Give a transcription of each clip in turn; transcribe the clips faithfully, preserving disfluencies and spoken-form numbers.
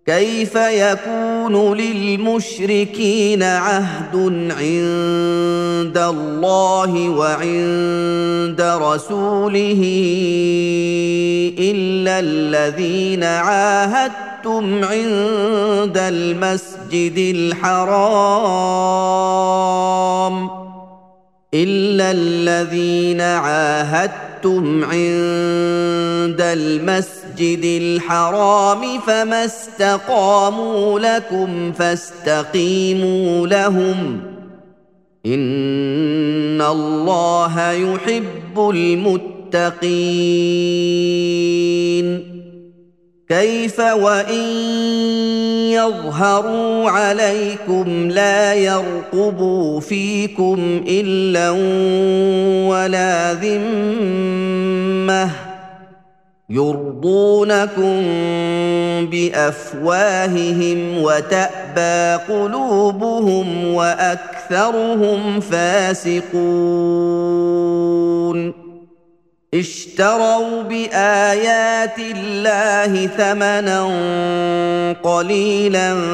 كيف يكون للمشركين عهد عند الله وعند رسوله إلا الذين عاهدتم عند المسجد الحرام إلا الذين عاهدتم عند المسجد الحرام فما استقاموا لكم فاستقيموا لهم إن الله يحب المتقين كيف وإن يظهروا عليكم لا يرقبوا فيكم إلا ولا ذمة يرضونكم بأفواههم وتأبى قلوبهم وأكثرهم فاسقون اشتروا بآيات الله ثمنا قليلا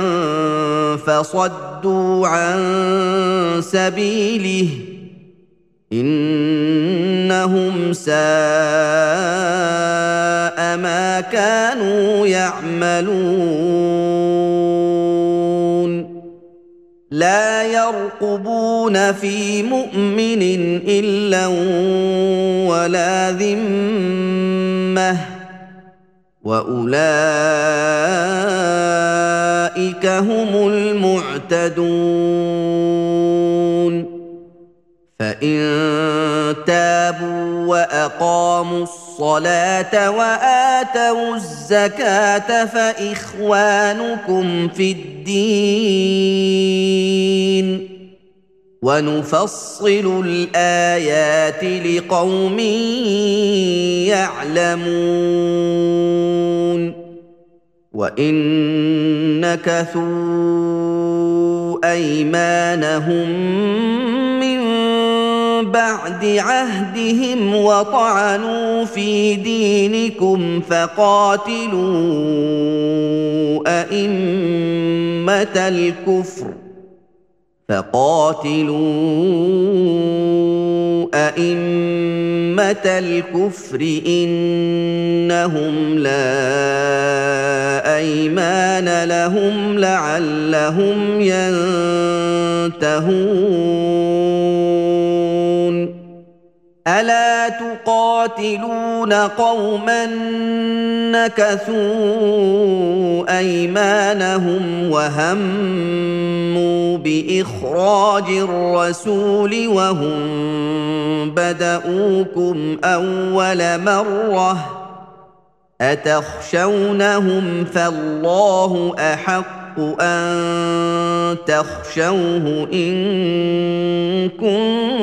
فصدوا عن سبيله إنهم ساء ما كانوا يعملون لا يرقبون في مؤمن إلا ولا ذمة وأولئك هم المعتدون فإن تابوا وأقاموا الصلاة وآتوا الزكاة فإخوانكم في الدين ونفصل الآيات لقوم يعلمون وإن نكثوا أيمانهم من بعد عهدهم وطعنوا في دينكم فقاتلوا أئمة الكفر فقاتلوا أئمة الكفر إنهم لا أيمان لهم لعلهم ينتهون ألا تقاتلون قوما نكثوا أيمانهم وهموا بإخراج الرسول وهم بدؤوكم أول مرة أتخشونهم فالله أحق أن تخشوه إن كنتم